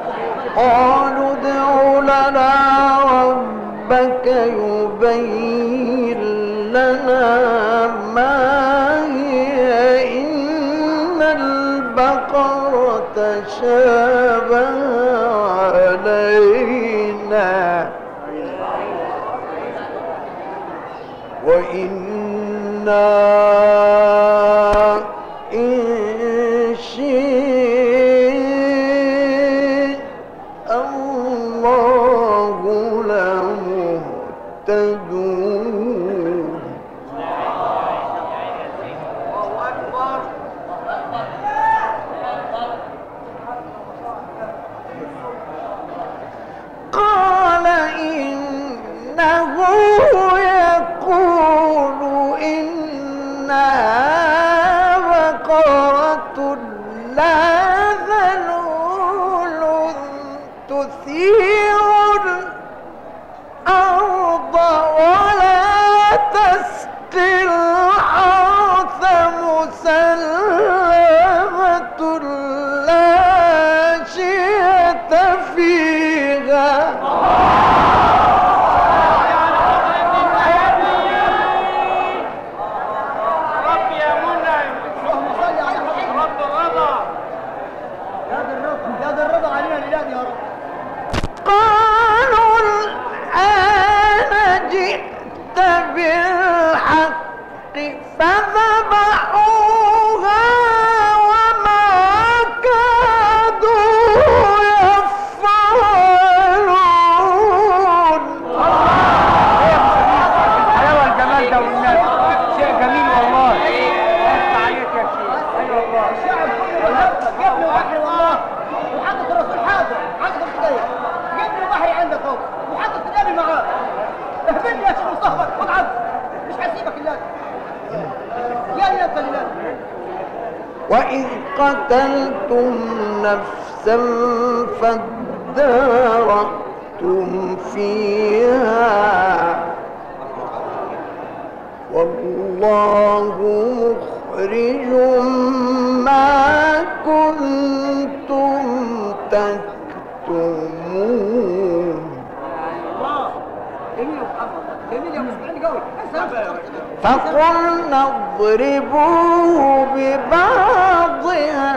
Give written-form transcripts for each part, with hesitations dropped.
قالوا ادع لنا ربك يبين لنا ما هي إن البقرة تشابه علينا وإنا إن شاء الله لمهتدون. قال إنه يقول إنها بقرة لا ذلول تثير الأرض ولا تسقي الحرث مسلمة لا شية فيها. قالوا الآن جئت بالحق فذبحوها وما كادوا يفعلون. حلاوة الجمال ده والناس شيء جميل والله. عليك يا شيخ. ايوه والله الشعب كله جاب له بحر والله وحطت الرسول حاضر حاضر كده جاب له بحر عندك اهو وحطت النبي معاه. اهبلني يا شيخ صاحبك واتعب مش هسيبك الا يا انت لله. وإذ قتلتم نفسا فادارأتم فيها والله مخرج ما كنتم تكتمون. فقلنا اضربوه ببعضها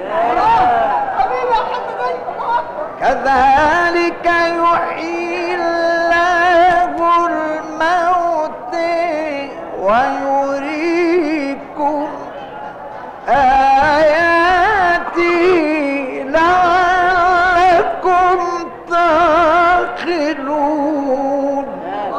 كذلك يحيي الله الموت ويريكم آياته لعلكم تعقلون.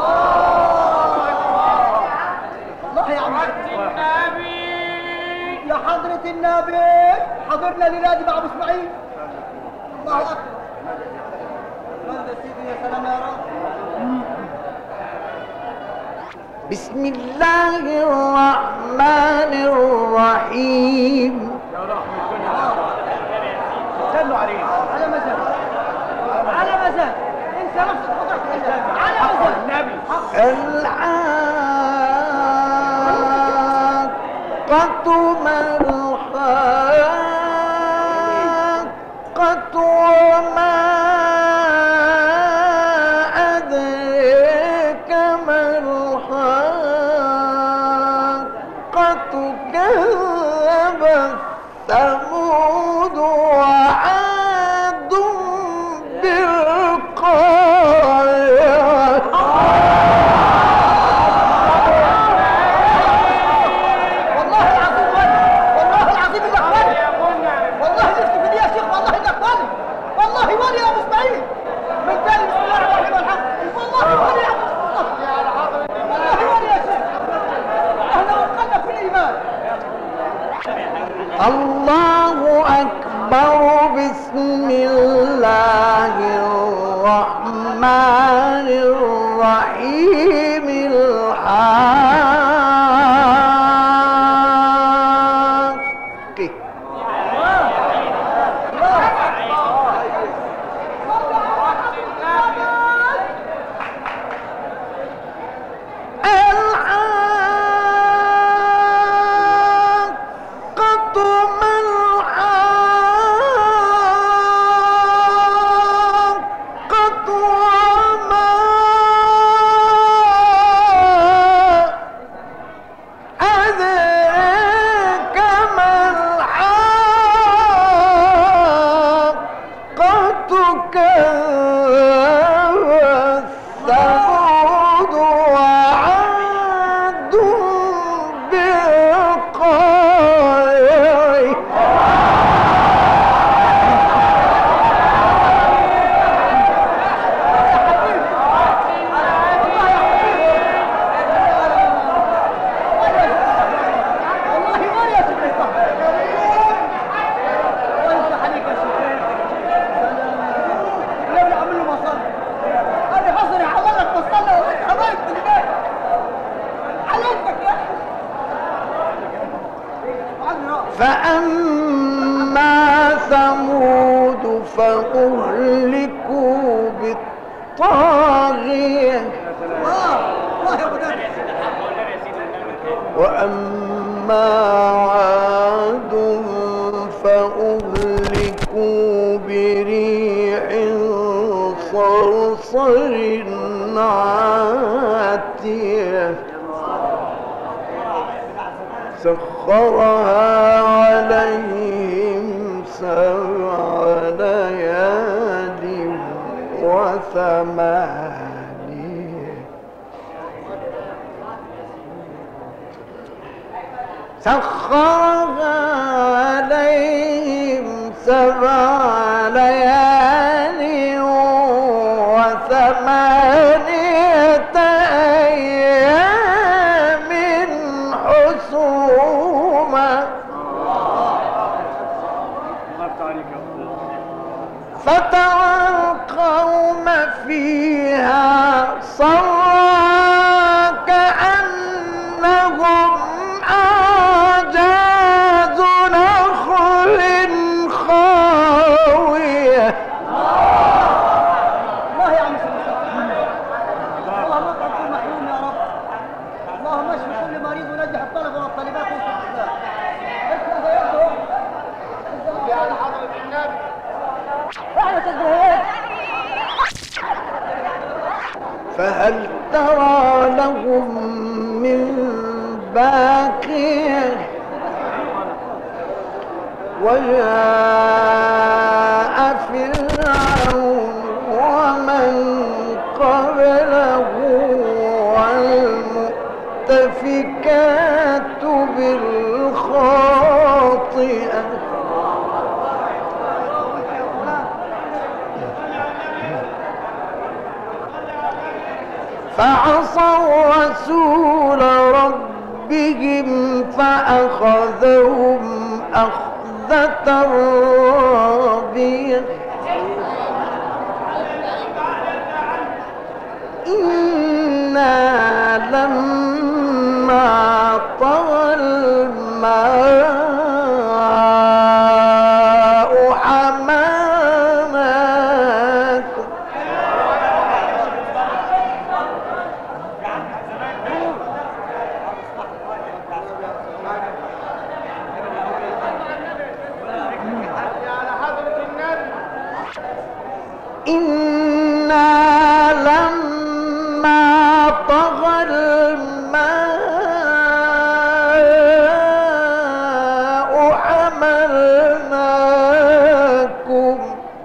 يا حضرة النبي حضرنا ليلادي مع ابو اسماعيل. الله اكبر. رد سيدي يا سلام يا رب. بسم الله الرحمن الرحيم. سلوا عليه على مزاج على مزاج انت نفسك حضرتك على مزاج النبي. الحاقة ما الحاقة وما أدريك ما الحاقة كذبت ثمود وعاد بالقارعة. الله أكبر. بسم الله الرحمن الرحيم. الحاقة الحاقة ما الحاقة فأما ثمود فأهلكوا بالطاغية وأما عاد فأهلكوا بريح صرصر عاتية سخرها عليهم 7 ليال و8 سخرها عليهم 7 ليال و8 أيام حسوما فترى القوم فيها صرعى كأنهم أعجاز نخل خاوية. الله يا عم اللهم اطعم كل محروم يا رب. اللهم اشف كل مريض ونجح الطلبة والطالبات على حضرة النبي. فهل ترى لهم من باقية وجاء فرعون ومن قبله والمؤتفكات بالخاطئة فعصوا رسول ربهم فأخذهم أخذة رابية إنا لما طغى الماء حملناكم إنا لما طغى الماء حملناكم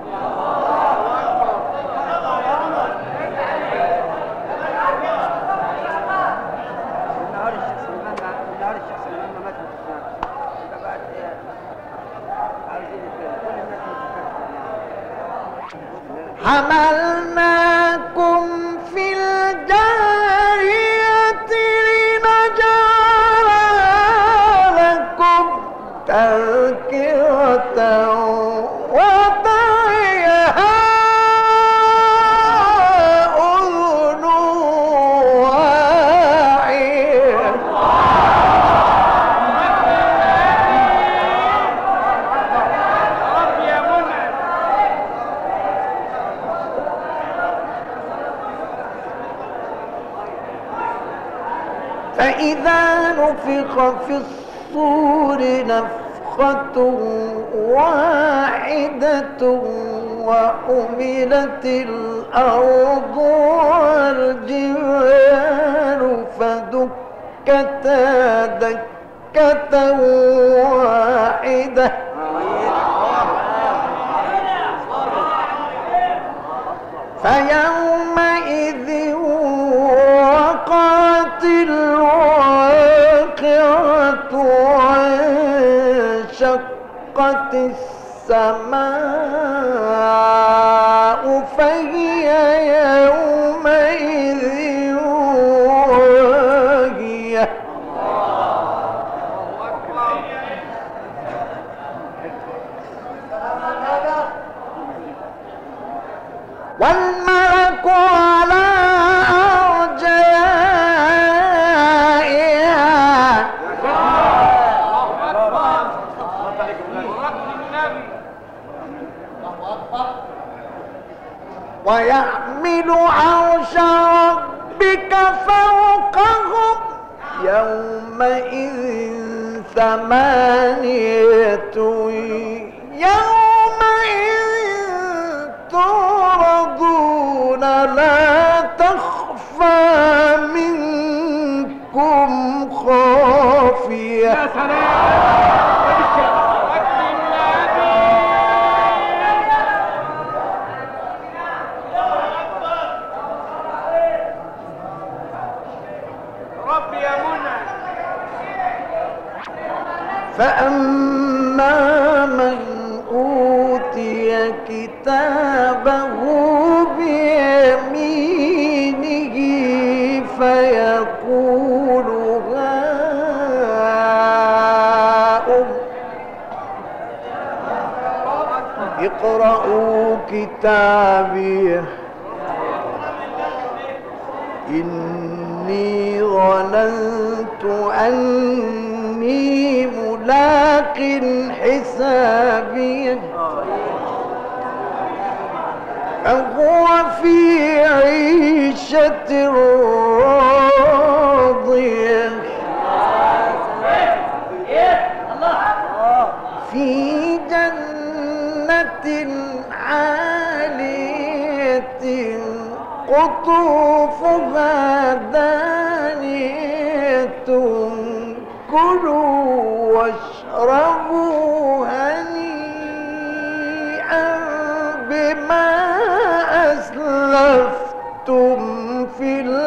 حملناكم في الجارية لنجعلها لكم تذكرة وتعيها أذن واعية فإذا نفخ في الصور نفخة واحدة وحملت الأرض والجبال فدكتا دكة واحدة فيومئذ وقعت الواقعة وانشقت السماء فهي يومئذ واهية والملك على أرجائها ويحمل عرش ربك فوقهم يومئذ ثمانية يومئذ تعرضون لا تخفى منكم خافية. يا سلام. فأما من أوتي كتابه بيمينه فيقول هاؤم اقرءوا كتابيه إني ظننت أني ملاق حسابيه فهو في عيشة راضية في جنة عالية قطوفها دانية كلوا واشربوا هنيئا بما أسلفتم في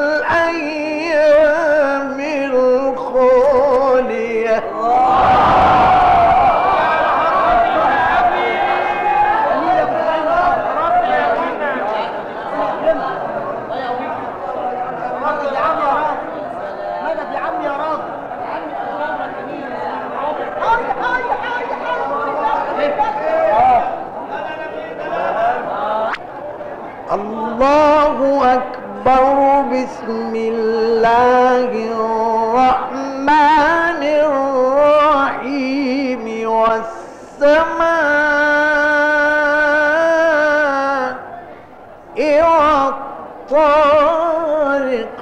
الأيام الخالية. الله أكبر. بسم الله الرحمن الرحيم. والسماء والطارق.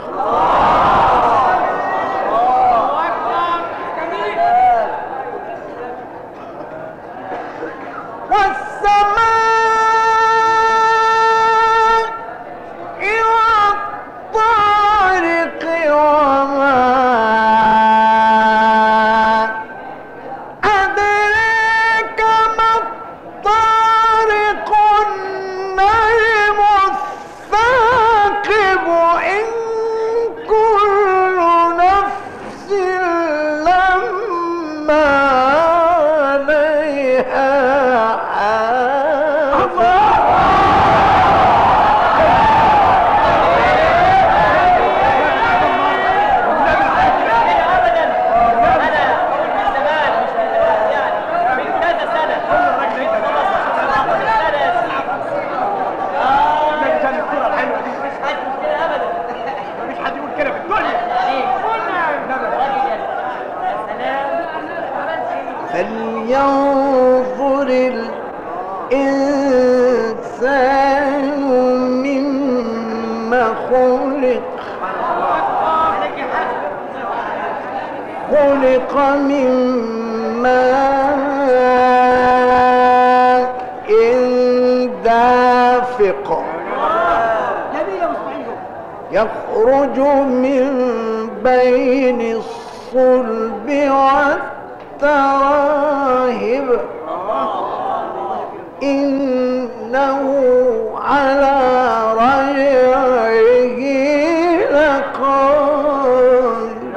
فلينظر الإنسان مما خلق. خلق من ماء دافق يخرج من بين الصلب والتراهب إنه على رجعه لقادر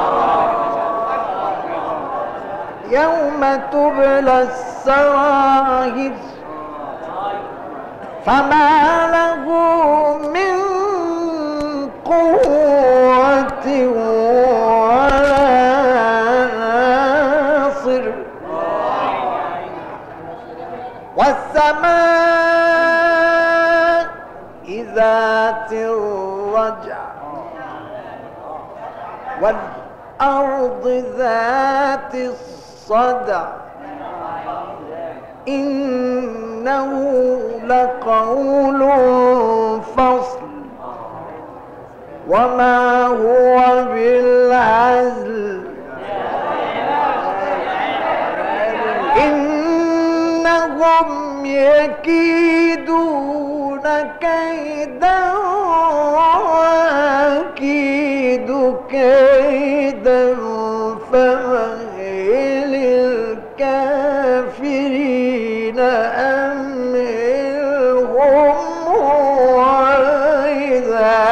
يوم تبلى السرائر فما له من قوة ولا ناصر والسماء ذات الرجع والأرض ذات الصدع إنه إنه لقول فصل وما هو بالهزل إنهم يكيدون كيدا وأكيد كيدا فمهل الكافرين أمهلهم رويدا.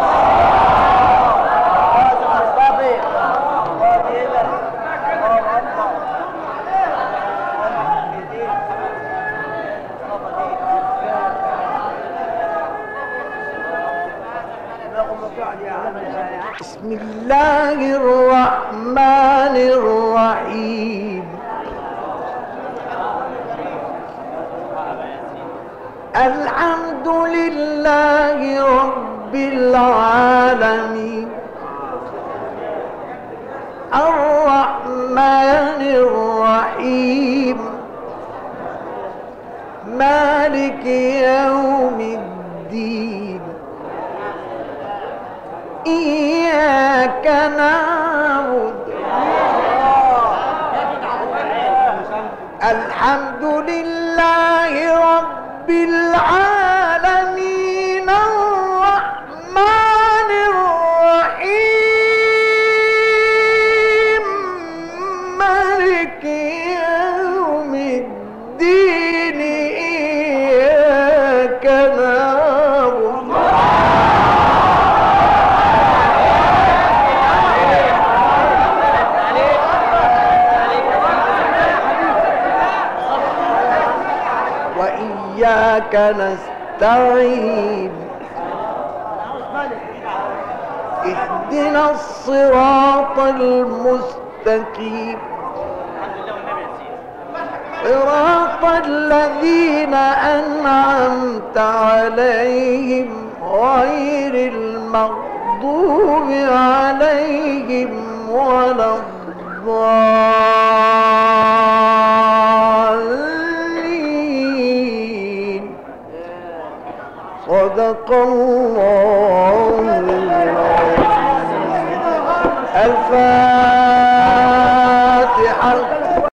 بسم الله الرحمن الرحيم. الحمد لله رب العالمين الرحمن الرحيم مالك يوم الدين إياك نعبد الحمد لله رب العالمين الرحمن الرحيم مالك يوم الدين إياك نعبد وإياك نستعين اهدنا الصراط المستقيم صراط الذين أنعمت عليهم غير المغضوب عليهم ولا الضالين. صدق الله العظيم. الفاتحة.